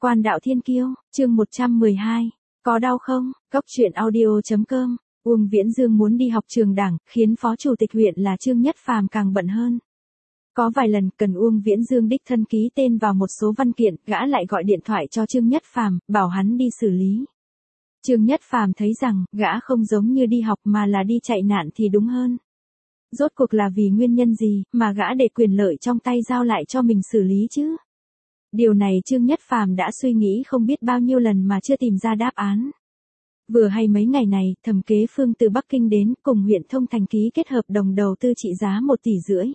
Quan đạo thiên kiêu, chương 112. Có đau không? Góc truyện audio.com. Uông Viễn Dương muốn đi học trường đảng, khiến phó chủ tịch huyện là Trương Nhất Phàm càng bận hơn. Có vài lần cần Uông Viễn Dương đích thân ký tên vào một số văn kiện, gã lại gọi điện thoại cho Trương Nhất Phàm, bảo hắn đi xử lý. Trương Nhất Phàm thấy rằng, gã không giống như đi học mà là đi chạy nạn thì đúng hơn. Rốt cuộc là vì nguyên nhân gì mà gã để quyền lợi trong tay giao lại cho mình xử lý chứ? Điều này Trương Nhất Phàm đã suy nghĩ không biết bao nhiêu lần mà chưa tìm ra đáp án. Vừa hay mấy ngày này, Thẩm Kế Phương từ Bắc Kinh đến, cùng huyện Thông Thành ký kết hợp đồng đầu tư trị giá 1,5 tỷ.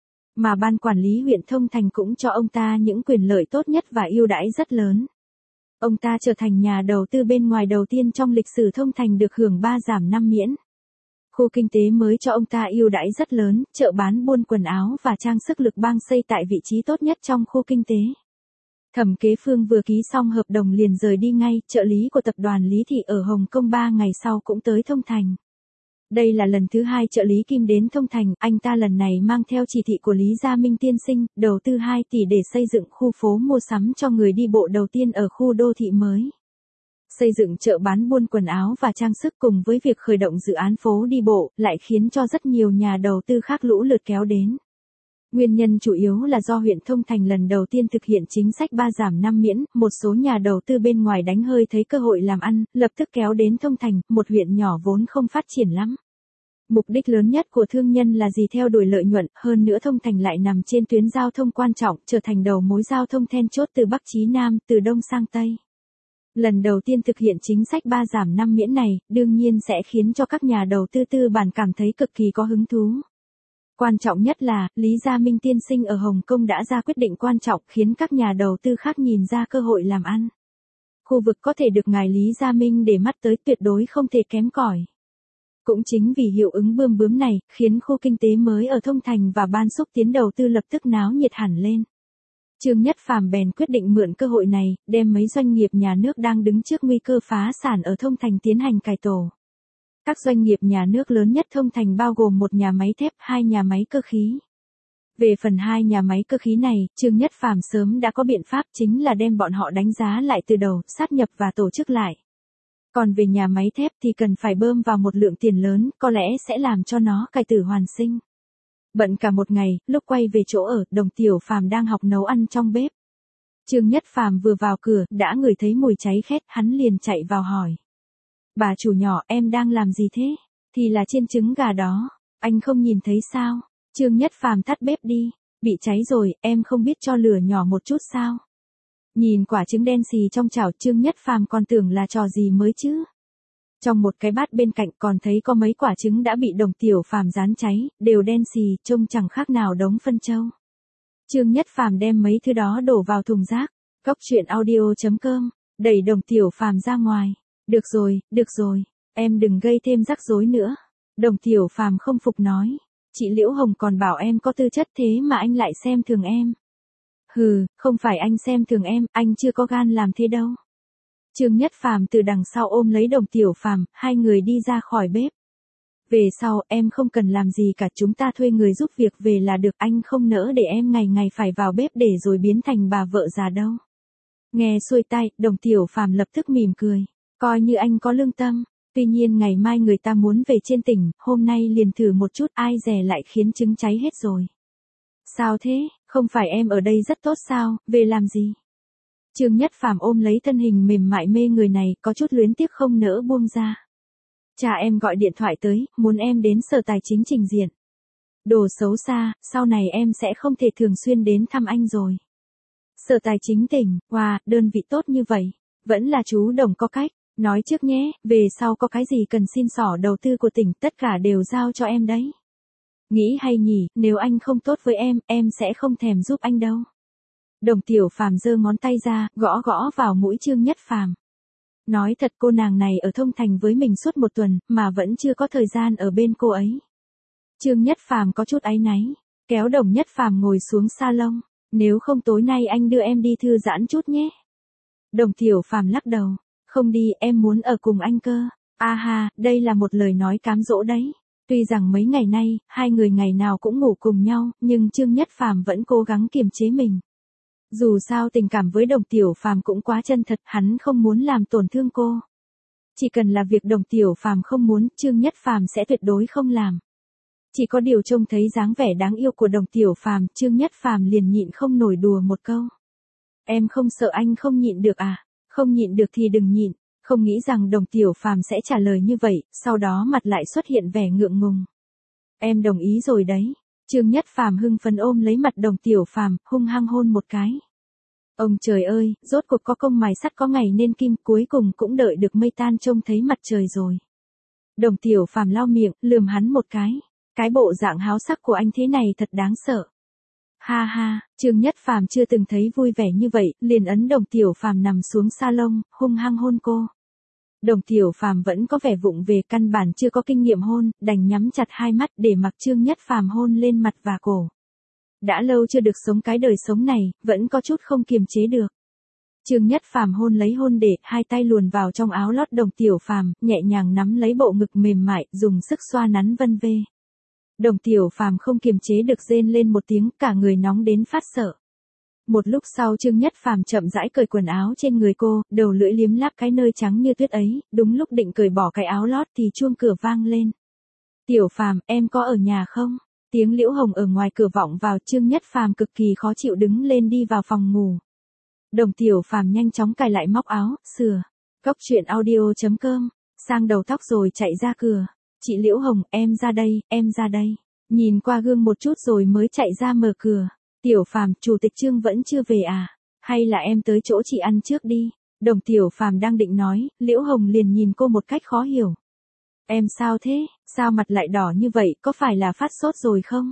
Mà ban quản lý huyện Thông Thành cũng cho ông ta những quyền lợi tốt nhất và ưu đãi rất lớn. Ông ta trở thành nhà đầu tư bên ngoài đầu tiên trong lịch sử Thông Thành được hưởng 3 giảm 5 miễn. Khu kinh tế mới cho ông ta ưu đãi rất lớn, chợ bán buôn quần áo và trang sức Lực Bang xây tại vị trí tốt nhất trong khu kinh tế. Thẩm Kế Phương vừa ký xong hợp đồng liền rời đi ngay, trợ lý của tập đoàn Lý Thị ở Hồng Kông 3 ngày sau cũng tới Thông Thành. Đây là lần thứ 2 trợ lý Kim đến Thông Thành, anh ta lần này mang theo chỉ thị của Lý Gia Minh tiên sinh, đầu tư 2 tỷ để xây dựng khu phố mua sắm cho người đi bộ đầu tiên ở khu đô thị mới. Xây dựng chợ bán buôn quần áo và trang sức cùng với việc khởi động dự án phố đi bộ, lại khiến cho rất nhiều nhà đầu tư khác lũ lượt kéo đến. Nguyên nhân chủ yếu là do huyện Thông Thành lần đầu tiên thực hiện chính sách 3 giảm 5 miễn, một số nhà đầu tư bên ngoài đánh hơi thấy cơ hội làm ăn, lập tức kéo đến Thông Thành, một huyện nhỏ vốn không phát triển lắm. Mục đích lớn nhất của thương nhân là gì? Theo đuổi lợi nhuận, hơn nữa Thông Thành lại nằm trên tuyến giao thông quan trọng, trở thành đầu mối giao thông then chốt từ Bắc chí Nam, từ Đông sang Tây. Lần đầu tiên thực hiện chính sách 3 giảm 5 miễn này, đương nhiên sẽ khiến cho các nhà đầu tư tư bản cảm thấy cực kỳ có hứng thú. Quan trọng nhất là, Lý Gia Minh tiên sinh ở Hồng Kông đã ra quyết định quan trọng khiến các nhà đầu tư khác nhìn ra cơ hội làm ăn. Khu vực có thể được ngài Lý Gia Minh để mắt tới tuyệt đối không thể kém cỏi. Cũng chính vì hiệu ứng bươm bướm này, khiến khu kinh tế mới ở Thông Thành và ban xúc tiến đầu tư lập tức náo nhiệt hẳn lên. Trương Nhất Phàm bèn quyết định mượn cơ hội này, đem mấy doanh nghiệp nhà nước đang đứng trước nguy cơ phá sản ở Thông Thành tiến hành cải tổ. Các doanh nghiệp nhà nước lớn nhất Thông Thành bao gồm một nhà máy thép, 2 nhà máy cơ khí. Về phần 2 nhà máy cơ khí này, Trương Nhất Phàm sớm đã có biện pháp, chính là đem bọn họ đánh giá lại từ đầu, sát nhập và tổ chức lại. Còn về nhà máy thép thì cần phải bơm vào một lượng tiền lớn, có lẽ sẽ làm cho nó cải tử hoàn sinh. Bận cả một ngày, lúc quay về chỗ ở, Đồng Tiểu Phàm đang học nấu ăn trong bếp. Trương Nhất Phàm vừa vào cửa, đã ngửi thấy mùi cháy khét, hắn liền chạy vào hỏi. Bà chủ nhỏ, em đang làm gì thế? Thì là chiên trứng gà đó, anh không nhìn thấy sao? Trương Nhất Phàm tắt bếp đi, bị cháy rồi, em không biết cho lửa nhỏ một chút sao? Nhìn quả trứng đen xì trong chảo, Trương Nhất Phàm còn tưởng là trò gì mới chứ. Trong một cái bát bên cạnh còn thấy có mấy quả trứng đã bị Đồng Tiểu Phàm rán cháy, đều đen xì, trông chẳng khác nào đống phân trâu. Trương Nhất Phàm đem mấy thứ đó đổ vào thùng rác. Góc truyện audio.com, đẩy Đồng Tiểu Phàm ra ngoài. Được rồi, em đừng gây thêm rắc rối nữa. Đồng Tiểu Phàm không phục nói. Chị Liễu Hồng còn bảo em có tư chất thế mà anh lại xem thường em. Hừ, không phải anh xem thường em, anh chưa có gan làm thế đâu. Trương Nhất Phàm từ đằng sau ôm lấy Đồng Tiểu Phàm, hai người đi ra khỏi bếp. Về sau, em không cần làm gì cả, chúng ta thuê người giúp việc về là được, anh không nỡ để em ngày ngày phải vào bếp để rồi biến thành bà vợ già đâu. Nghe xuôi tai, Đồng Tiểu Phàm lập tức mỉm cười. Coi như anh có lương tâm, tuy nhiên ngày mai người ta muốn về trên tỉnh, hôm nay liền thử một chút, ai dè lại khiến trứng cháy hết rồi. Sao thế, không phải em ở đây rất tốt sao, về làm gì? Trương Nhất Phàm ôm lấy thân hình mềm mại mê người này, có chút luyến tiếc không nỡ buông ra. Cha em gọi điện thoại tới, muốn em đến Sở Tài chính trình diện. Đồ xấu xa, sau này em sẽ không thể thường xuyên đến thăm anh rồi. Sở Tài chính tỉnh, wow, đơn vị tốt như vậy, vẫn là chú Đồng có cách. Nói trước nhé, về sau có cái gì cần xin xỏ đầu tư của tỉnh, tất cả đều giao cho em đấy. Nghĩ hay nhỉ, nếu anh không tốt với em sẽ không thèm giúp anh đâu. Đồng Tiểu Phàm giơ ngón tay ra, gõ gõ vào mũi Trương Nhất Phàm. Nói thật, cô nàng này ở Thông Thành với mình suốt 1 tuần, mà vẫn chưa có thời gian ở bên cô ấy. Trương Nhất Phàm có chút áy náy, kéo Đồng Nhất Phàm ngồi xuống salon. Nếu không tối nay anh đưa em đi thư giãn chút nhé. Đồng Tiểu Phàm lắc đầu. Không đi, em muốn ở cùng anh cơ. A ha, đây là một lời nói cám dỗ đấy. Tuy rằng mấy ngày nay, hai người ngày nào cũng ngủ cùng nhau, nhưng Trương Nhất Phàm vẫn cố gắng kiềm chế mình. Dù sao tình cảm với Đồng Tiểu Phàm cũng quá chân thật, hắn không muốn làm tổn thương cô. Chỉ cần là việc Đồng Tiểu Phàm không muốn, Trương Nhất Phàm sẽ tuyệt đối không làm. Chỉ có điều trông thấy dáng vẻ đáng yêu của Đồng Tiểu Phàm, Trương Nhất Phàm liền nhịn không nổi đùa một câu. Em không sợ anh không nhịn được à? Không nhịn được thì đừng nhịn. Không nghĩ rằng Đồng Tiểu Phàm sẽ trả lời như vậy, sau đó mặt lại xuất hiện vẻ ngượng ngùng. Em đồng ý rồi đấy. Trương Nhất Phàm hưng phấn ôm lấy mặt Đồng Tiểu Phàm, hung hăng hôn một cái. Ông trời ơi, rốt cuộc có công mài sắt có ngày nên kim, cuối cùng cũng đợi được mây tan trông thấy mặt trời rồi. Đồng Tiểu Phàm lau miệng, lườm hắn một cái. Cái bộ dạng háo sắc của anh thế này thật đáng sợ. Ha ha, Trương Nhất Phàm chưa từng thấy vui vẻ như vậy, liền ấn Đồng Tiểu Phàm nằm xuống salon, hung hăng hôn cô. Đồng Tiểu Phàm vẫn có vẻ vụng về, căn bản chưa có kinh nghiệm hôn, đành nhắm chặt hai mắt để mặc Trương Nhất Phàm hôn lên mặt và cổ. Đã lâu chưa được sống cái đời sống này, vẫn có chút không kiềm chế được. Trương Nhất Phàm hôn lấy hôn để, hai tay luồn vào trong áo lót Đồng Tiểu Phàm, nhẹ nhàng nắm lấy bộ ngực mềm mại, dùng sức xoa nắn vân vê. Đồng Tiểu Phàm không kiềm chế được rên lên một tiếng, cả người nóng đến phát sợ. Một lúc sau Trương Nhất Phàm chậm rãi cởi quần áo trên người cô, đầu lưỡi liếm láp cái nơi trắng như tuyết ấy, đúng lúc định cởi bỏ cái áo lót thì chuông cửa vang lên. Tiểu Phàm, em có ở nhà không? Tiếng Liễu Hồng ở ngoài cửa vọng vào, Trương Nhất Phàm cực kỳ khó chịu đứng lên đi vào phòng ngủ. Đồng Tiểu Phàm nhanh chóng cài lại móc áo, sửa. Cốc truyện audio.com, sang đầu tóc rồi chạy ra cửa. Chị Liễu Hồng, em ra đây, em ra đây. Nhìn qua gương một chút rồi mới chạy ra mở cửa. Tiểu Phàm, Chủ tịch Trương vẫn chưa về à? Hay là em tới chỗ chị ăn trước đi? Đồng Tiểu Phàm đang định nói, Liễu Hồng liền nhìn cô một cách khó hiểu. Em sao thế? Sao mặt lại đỏ như vậy, có phải là phát sốt rồi không?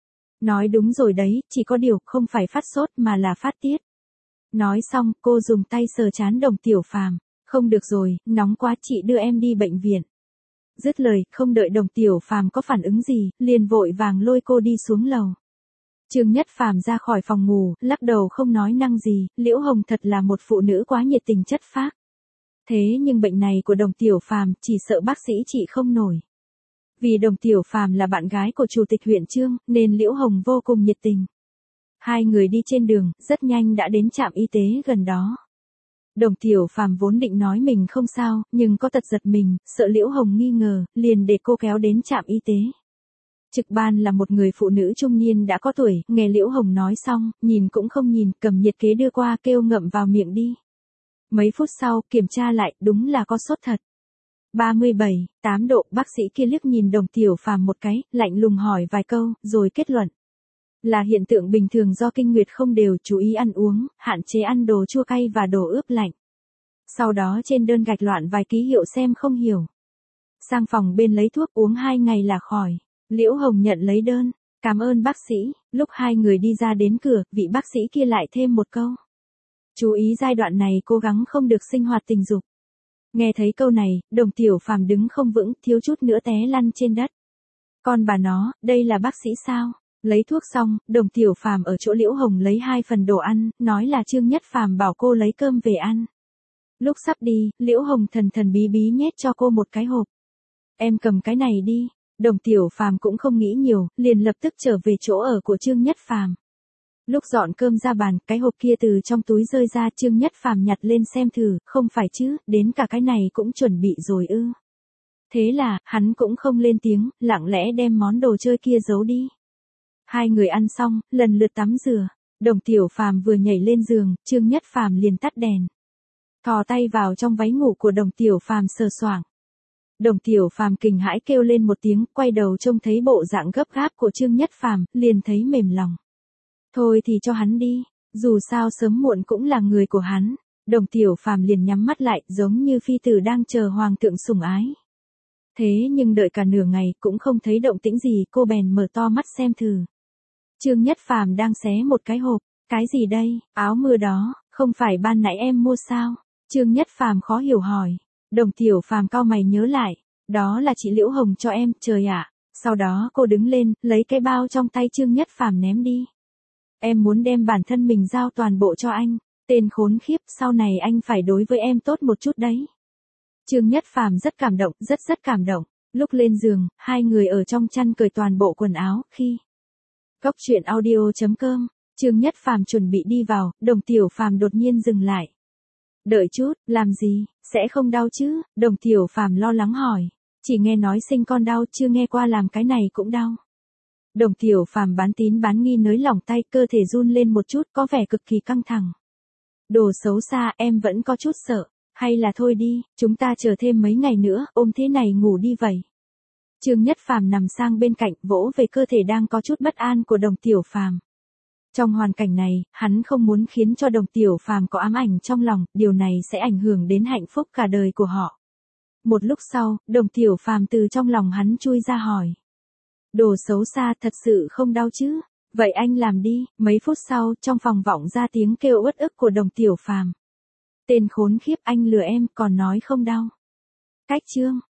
Nói đúng rồi đấy, chỉ có điều không phải phát sốt mà là phát tiết. Nói xong, cô dùng tay sờ trán Đồng Tiểu Phàm. Không được rồi, nóng quá, chị đưa em đi bệnh viện. Dứt lời, không đợi Đồng Tiểu Phàm có phản ứng gì, liền vội vàng lôi cô đi xuống lầu. Trương Nhất Phàm ra khỏi phòng ngủ, lắc đầu không nói năng gì, Liễu Hồng thật là một phụ nữ quá nhiệt tình chất phác. Thế nhưng bệnh này của Đồng Tiểu Phàm chỉ sợ bác sĩ trị không nổi. Vì Đồng Tiểu Phàm là bạn gái của Chủ tịch huyện Trương, nên Liễu Hồng vô cùng nhiệt tình. Hai người đi trên đường, rất nhanh đã đến trạm y tế gần đó. Đồng Tiểu Phàm vốn định nói mình không sao, nhưng có tật giật mình, sợ Liễu Hồng nghi ngờ, liền để cô kéo đến trạm y tế. Trực ban là một người phụ nữ trung niên đã có tuổi, nghe Liễu Hồng nói xong, nhìn cũng không nhìn, cầm nhiệt kế đưa qua kêu ngậm vào miệng đi. Mấy phút sau, kiểm tra lại, đúng là có sốt thật. 37,8 độ, bác sĩ kia liếc nhìn Đồng Tiểu Phàm một cái, lạnh lùng hỏi vài câu, rồi kết luận. Là hiện tượng bình thường do kinh nguyệt không đều, chú ý ăn uống, hạn chế ăn đồ chua cay và đồ ướp lạnh. Sau đó trên đơn gạch loạn vài ký hiệu xem không hiểu. Sang phòng bên lấy thuốc uống 2 ngày là khỏi. Liễu Hồng nhận lấy đơn. Cảm ơn bác sĩ. Lúc hai người đi ra đến cửa, vị bác sĩ kia lại thêm một câu. Chú ý giai đoạn này cố gắng không được sinh hoạt tình dục. Nghe thấy câu này, Đồng Tiểu Phàm đứng không vững, thiếu chút nữa té lăn trên đất. Con bà nó, đây là bác sĩ sao? Lấy thuốc xong, Đồng Tiểu Phàm ở chỗ Liễu Hồng lấy 2 phần đồ ăn, nói là Trương Nhất Phàm bảo cô lấy cơm về ăn. Lúc sắp đi, Liễu Hồng thần thần bí bí nhét cho cô một cái hộp. Em cầm cái này đi. Đồng Tiểu Phàm cũng không nghĩ nhiều, liền lập tức trở về chỗ ở của Trương Nhất Phàm. Lúc dọn cơm ra bàn, cái hộp kia từ trong túi rơi ra, Trương Nhất Phàm nhặt lên xem thử, không phải chứ, đến cả cái này cũng chuẩn bị rồi ư. Thế là, hắn cũng không lên tiếng, lặng lẽ đem món đồ chơi kia giấu đi. Hai người ăn xong, lần lượt tắm rửa. Đồng Tiểu Phàm vừa nhảy lên giường, Trương Nhất Phàm liền tắt đèn. Thò tay vào trong váy ngủ của Đồng Tiểu Phàm sờ soạng. Đồng Tiểu Phàm kinh hãi kêu lên một tiếng, quay đầu trông thấy bộ dạng gấp gáp của Trương Nhất Phàm, liền thấy mềm lòng. Thôi thì cho hắn đi, dù sao sớm muộn cũng là người của hắn. Đồng Tiểu Phàm liền nhắm mắt lại, giống như phi tử đang chờ hoàng thượng sủng ái. Thế nhưng đợi cả nửa ngày cũng không thấy động tĩnh gì, cô bèn mở to mắt xem thử. Trương Nhất Phàm đang xé một cái hộp, cái gì đây? Áo mưa đó, không phải ban nãy em mua sao? Trương Nhất Phàm khó hiểu hỏi. Đồng Tiểu Phàm cau mày nhớ lại, đó là chị Liễu Hồng cho em, trời ạ. Sau đó cô đứng lên, lấy cái bao trong tay Trương Nhất Phàm ném đi. Em muốn đem bản thân mình giao toàn bộ cho anh, tên khốn khiếp, sau này anh phải đối với em tốt một chút đấy. Trương Nhất Phàm rất cảm động, rất cảm động. Lúc lên giường, hai người ở trong chăn cởi toàn bộ quần áo, khi Cốc truyện audio.com Trương Nhất Phàm chuẩn bị đi vào, Đồng Tiểu Phàm đột nhiên dừng lại. Đợi chút, làm gì, sẽ không đau chứ? Đồng Tiểu Phàm lo lắng hỏi. Chỉ nghe nói sinh con đau, chưa nghe qua làm cái này cũng đau. Đồng Tiểu Phàm bán tín bán nghi nới lỏng tay, cơ thể run lên một chút, có vẻ cực kỳ căng thẳng. Đồ xấu xa, em vẫn có chút sợ. Hay là thôi đi, chúng ta chờ thêm mấy ngày nữa, ôm thế này ngủ đi vậy. Trương Nhất Phàm nằm sang bên cạnh, vỗ về cơ thể đang có chút bất an của Đồng Tiểu Phàm. Trong hoàn cảnh này, hắn không muốn khiến cho Đồng Tiểu Phàm có ám ảnh trong lòng, điều này sẽ ảnh hưởng đến hạnh phúc cả đời của họ. Một lúc sau, Đồng Tiểu Phàm từ trong lòng hắn chui ra hỏi. Đồ xấu xa, thật sự không đau chứ? Vậy anh làm đi. Mấy phút sau, trong phòng vọng ra tiếng kêu uất ức của Đồng Tiểu Phàm. Tên khốn khiếp, anh lừa em, còn nói không đau. Cách chương